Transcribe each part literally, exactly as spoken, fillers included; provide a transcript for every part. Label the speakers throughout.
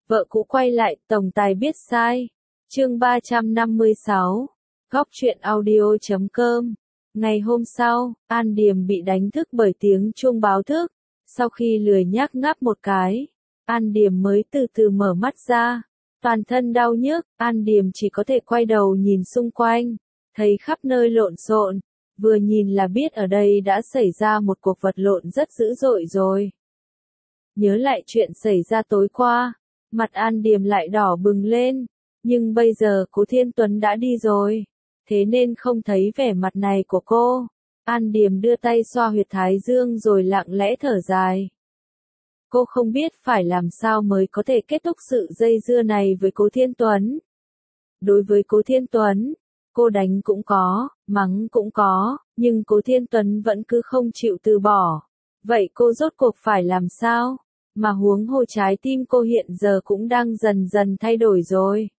Speaker 1: Vợ cũ quay lại, tổng tài biết sai. Chương ba trăm năm mươi sáu. Góc truyện audio chấm com. Ngày hôm sau, An Điềm bị đánh thức bởi tiếng chuông báo thức. Sau khi lười nhác ngáp một cái, An Điềm mới từ từ mở mắt ra. Toàn thân đau nhức, An Điềm chỉ có thể quay đầu nhìn xung quanh, thấy khắp nơi lộn xộn, vừa nhìn là biết ở đây đã xảy ra một cuộc vật lộn rất dữ dội rồi. Nhớ lại chuyện xảy ra tối qua, mặt An Điềm lại đỏ bừng lên, nhưng bây giờ Cố Thiên Tuấn đã đi rồi, thế nên không thấy vẻ mặt này của cô. An Điềm đưa tay xoa huyệt thái dương rồi lặng lẽ thở dài. Cô không biết phải làm sao mới có thể kết thúc sự dây dưa này với Cố Thiên Tuấn. Đối với Cố Thiên Tuấn, cô đánh cũng có, mắng cũng có, nhưng Cố Thiên Tuấn vẫn cứ không chịu từ bỏ. Vậy cô rốt cuộc phải làm sao? Mà huống hồ trái tim cô hiện giờ cũng đang dần dần thay đổi rồi.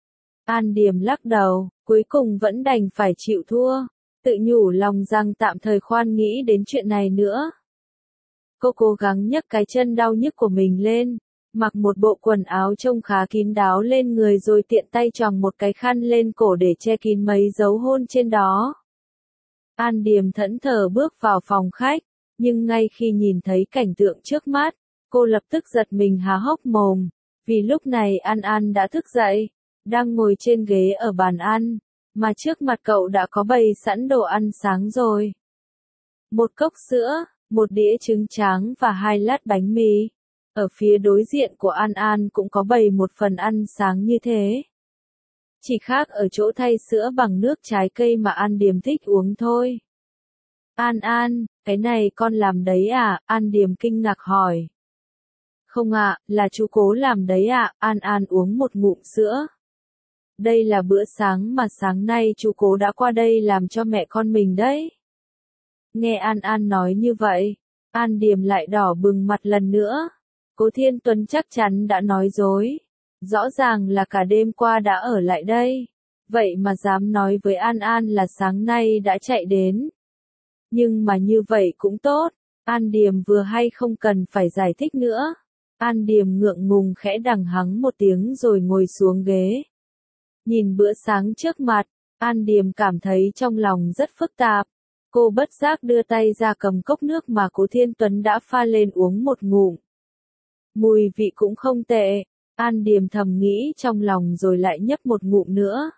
Speaker 1: An Điềm lắc đầu, cuối cùng vẫn đành phải chịu thua, tự nhủ lòng rằng tạm thời khoan nghĩ đến chuyện này nữa. Cô cố gắng nhấc cái chân đau nhức của mình lên, mặc một bộ quần áo trông khá kín đáo lên người rồi tiện tay choàng một cái khăn lên cổ để che kín mấy dấu hôn trên đó. An Điềm thẫn thờ bước vào phòng khách, nhưng ngay khi nhìn thấy cảnh tượng trước mắt, cô lập tức giật mình há hốc mồm, vì lúc này An An đã thức dậy, đang ngồi trên ghế ở bàn ăn, mà trước mặt cậu đã có bày sẵn đồ ăn sáng rồi. Một cốc sữa, một đĩa trứng tráng và hai lát bánh mì. Ở phía đối diện của An An cũng có bày một phần ăn sáng như thế. Chỉ khác ở chỗ thay sữa bằng nước trái cây mà An Điềm thích uống thôi. An An, cái này con làm đấy à? An Điềm kinh ngạc hỏi. Không ạ, là chú Cố làm đấy ạ. An An uống một ngụm sữa. Đây là bữa sáng mà sáng nay chú Cố đã qua đây làm cho mẹ con mình đấy. Nghe An An nói như vậy, An Điềm lại đỏ bừng mặt lần nữa. Cố Thiên Tuấn chắc chắn đã nói dối. Rõ ràng là cả đêm qua đã ở lại đây. Vậy mà dám nói với An An là sáng nay đã chạy đến. Nhưng mà như vậy cũng tốt. An Điềm vừa hay không cần phải giải thích nữa. An Điềm ngượng ngùng khẽ đằng hắng một tiếng rồi ngồi xuống ghế. Nhìn bữa sáng trước mặt, An Điềm cảm thấy trong lòng rất phức tạp. Cô bất giác đưa tay ra cầm cốc nước mà Cố Thiên Tuấn đã pha lên uống một ngụm. Mùi vị cũng không tệ, An Điềm thầm nghĩ trong lòng rồi lại nhấp một ngụm nữa.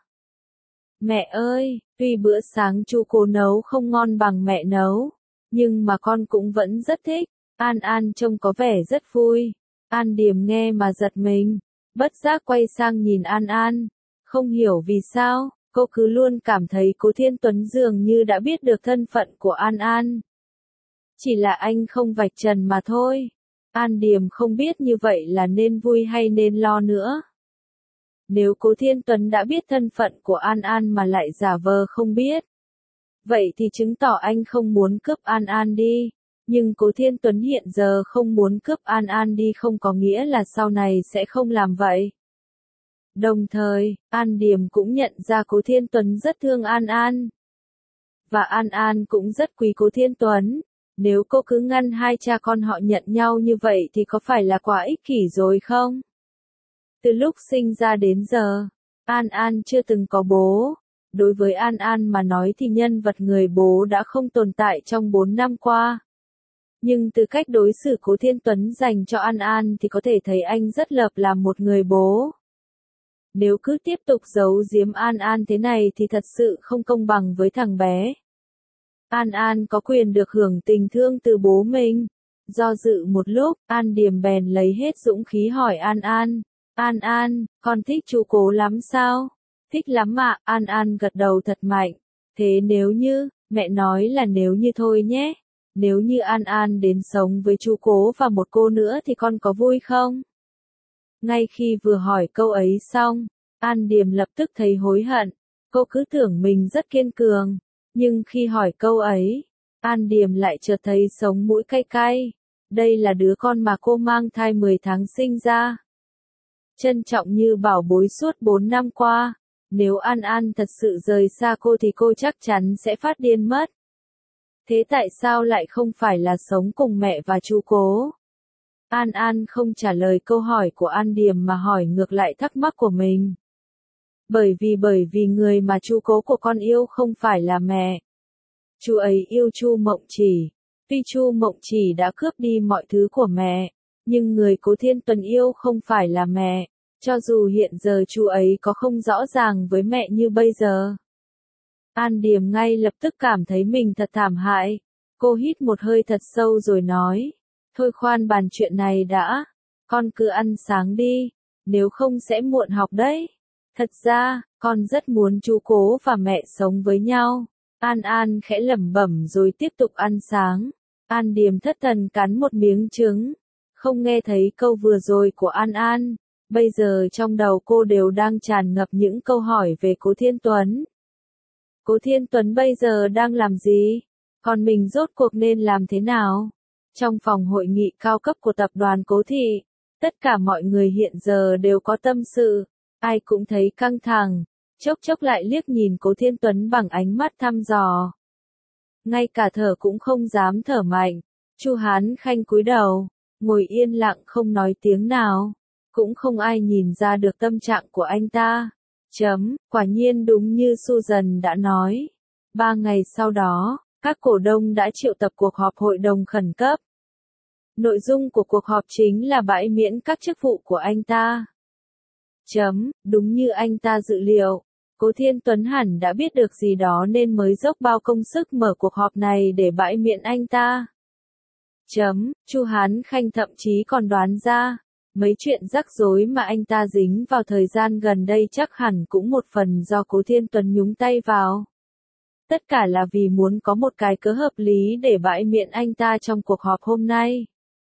Speaker 1: Mẹ ơi, tuy bữa sáng chú Cố nấu không ngon bằng mẹ nấu, nhưng mà con cũng vẫn rất thích. An An trông có vẻ rất vui. An Điềm nghe mà giật mình, bất giác quay sang nhìn An An, không hiểu vì sao. Cô cứ luôn cảm thấy Cố Thiên Tuấn dường như đã biết được thân phận của An An. Chỉ là anh không vạch trần mà thôi. An Điềm không biết như vậy là nên vui hay nên lo nữa. Nếu Cố Thiên Tuấn đã biết thân phận của An An mà lại giả vờ không biết, vậy thì chứng tỏ anh không muốn cướp An An đi. Nhưng Cố Thiên Tuấn hiện giờ không muốn cướp An An đi không có nghĩa là sau này sẽ không làm vậy. Đồng thời, An Điềm cũng nhận ra Cố Thiên Tuấn rất thương An An. Và An An cũng rất quý Cố Thiên Tuấn. Nếu cô cứ ngăn hai cha con họ nhận nhau như vậy thì có phải là quá ích kỷ rồi không? Từ lúc sinh ra đến giờ, An An chưa từng có bố. Đối với An An mà nói thì nhân vật người bố đã không tồn tại trong bốn năm qua. Nhưng từ cách đối xử Cố Thiên Tuấn dành cho An An thì có thể thấy anh rất lợp làm một người bố. Nếu cứ tiếp tục giấu giếm An An thế này thì thật sự không công bằng với thằng bé. An An có quyền được hưởng tình thương từ bố mình. Do dự một lúc, An Điềm bèn lấy hết dũng khí hỏi An An. An An, con thích chú Cố lắm sao? Thích lắm ạ, An An gật đầu thật mạnh. Thế nếu như, mẹ nói là nếu như thôi nhé. Nếu như An An đến sống với chú Cố và một cô nữa thì con có vui không? Ngay khi vừa hỏi câu ấy xong, An Điềm lập tức thấy hối hận. Cô cứ tưởng mình rất kiên cường. Nhưng khi hỏi câu ấy, An Điềm lại chợt thấy sống mũi cay cay. Đây là đứa con mà cô mang thai mười tháng sinh ra. Trân trọng như bảo bối suốt bốn năm qua. Nếu An An thật sự rời xa cô thì cô chắc chắn sẽ phát điên mất. Thế tại sao lại không phải là sống cùng mẹ và chú Cố? An An không trả lời câu hỏi của An Điềm mà hỏi ngược lại thắc mắc của mình. Bởi vì bởi vì người mà Chu cố của con yêu không phải là mẹ. Chu ấy yêu Chu Mộng Chỉ. Tuy Chu Mộng Chỉ đã cướp đi mọi thứ của mẹ, nhưng người Cố Thiên Tuấn yêu không phải là mẹ, cho dù hiện giờ Chu ấy có không rõ ràng với mẹ như bây giờ. An Điềm ngay lập tức cảm thấy mình thật thảm hại. Cô hít một hơi thật sâu rồi nói, thôi khoan bàn chuyện này đã, con cứ ăn sáng đi, nếu không sẽ muộn học đấy. Thật ra, con rất muốn Chu Cố và mẹ sống với nhau. An An khẽ lẩm bẩm rồi tiếp tục ăn sáng. An Điềm thất thần cắn một miếng trứng, không nghe thấy câu vừa rồi của An An. Bây giờ trong đầu cô đều đang tràn ngập những câu hỏi về Cố Thiên Tuấn. Cố Thiên Tuấn bây giờ đang làm gì? Còn mình rốt cuộc nên làm thế nào? Trong phòng hội nghị cao cấp của tập đoàn Cố Thị, tất cả mọi người hiện giờ đều có tâm sự, ai cũng thấy căng thẳng, chốc chốc lại liếc nhìn Cố Thiên Tuấn bằng ánh mắt thăm dò. Ngay cả thở cũng không dám thở mạnh, Chu Hán Khanh cúi đầu, ngồi yên lặng không nói tiếng nào, cũng không ai nhìn ra được tâm trạng của anh ta. Chấm, quả nhiên đúng như Susan đã nói. Ba ngày sau đó, các cổ đông đã triệu tập cuộc họp hội đồng khẩn cấp. Nội dung của cuộc họp chính là bãi miễn các chức vụ của anh ta. Chấm, đúng như anh ta dự liệu, Cố Thiên Tuấn hẳn đã biết được gì đó nên mới dốc bao công sức mở cuộc họp này để bãi miễn anh ta. Chấm, Chu Hán Khanh thậm chí còn đoán ra, mấy chuyện rắc rối mà anh ta dính vào thời gian gần đây chắc hẳn cũng một phần do Cố Thiên Tuấn nhúng tay vào. Tất cả là vì muốn có một cái cớ hợp lý để bãi miễn anh ta trong cuộc họp hôm nay.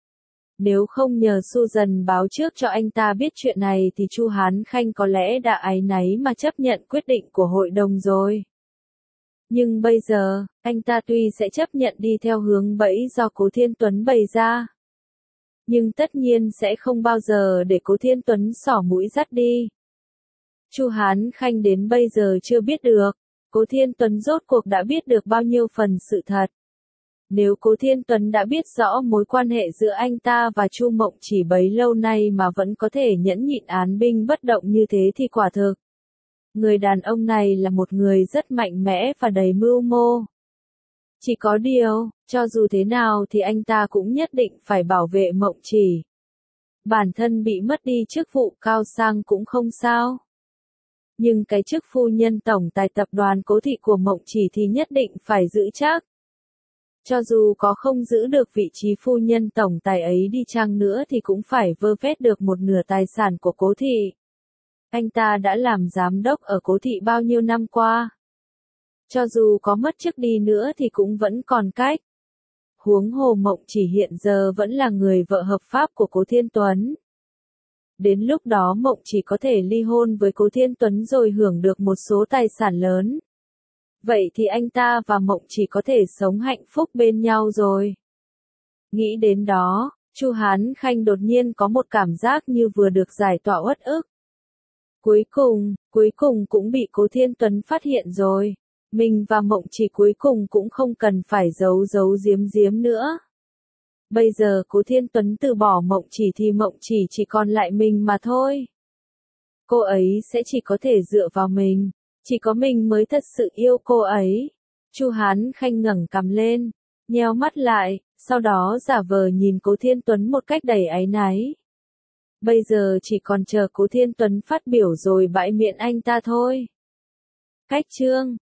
Speaker 1: Nếu không nhờ Susan báo trước cho anh ta biết chuyện này thì Chu Hán Khanh có lẽ đã áy náy mà chấp nhận quyết định của hội đồng rồi. Nhưng bây giờ, anh ta tuy sẽ chấp nhận đi theo hướng bẫy do Cố Thiên Tuấn bày ra, nhưng tất nhiên sẽ không bao giờ để Cố Thiên Tuấn xỏ mũi dắt đi. Chu Hán Khanh đến bây giờ chưa biết được, Cố Thiên Tuấn rốt cuộc đã biết được bao nhiêu phần sự thật. Nếu Cố Thiên Tuấn đã biết rõ mối quan hệ giữa anh ta và Chu Mộng Chỉ bấy lâu nay mà vẫn có thể nhẫn nhịn án binh bất động như thế thì quả thực, người đàn ông này là một người rất mạnh mẽ và đầy mưu mô. Chỉ có điều, cho dù thế nào thì anh ta cũng nhất định phải bảo vệ Mộng Chỉ. Bản thân bị mất đi chức vụ cao sang cũng không sao. Nhưng cái chức phu nhân tổng tài tập đoàn Cố Thị của Mộng Chỉ thì nhất định phải giữ chắc. Cho dù có không giữ được vị trí phu nhân tổng tài ấy đi chăng nữa thì cũng phải vơ vét được một nửa tài sản của Cố Thị. Anh ta đã làm giám đốc ở Cố Thị bao nhiêu năm qua. Cho dù có mất chức đi nữa thì cũng vẫn còn cách. Huống hồ Mộng Chỉ hiện giờ vẫn là người vợ hợp pháp của Cố Thiên Tuấn. Đến lúc đó Mộng Chỉ có thể ly hôn với Cố Thiên Tuấn rồi hưởng được một số tài sản lớn. Vậy thì anh ta và Mộng Chỉ có thể sống hạnh phúc bên nhau rồi. Nghĩ đến đó, Chu Hán Khanh đột nhiên có một cảm giác như vừa được giải tỏa uất ức. Cuối cùng, cuối cùng cũng bị Cố Thiên Tuấn phát hiện rồi. Mình và Mộng Chỉ cuối cùng cũng không cần phải giấu giấu giếm giếm nữa. Bây giờ Cố Thiên Tuấn từ bỏ Mộng Chỉ thì Mộng Chỉ chỉ còn lại mình mà thôi. Cô ấy sẽ chỉ có thể dựa vào mình. Chỉ có mình mới thật sự yêu cô ấy. Chu Hán Khanh ngẩng cằm lên, nheo mắt lại, sau đó giả vờ nhìn Cố Thiên Tuấn một cách đầy áy náy. Bây giờ chỉ còn chờ Cố Thiên Tuấn phát biểu rồi bãi miễn anh ta thôi. Cách chương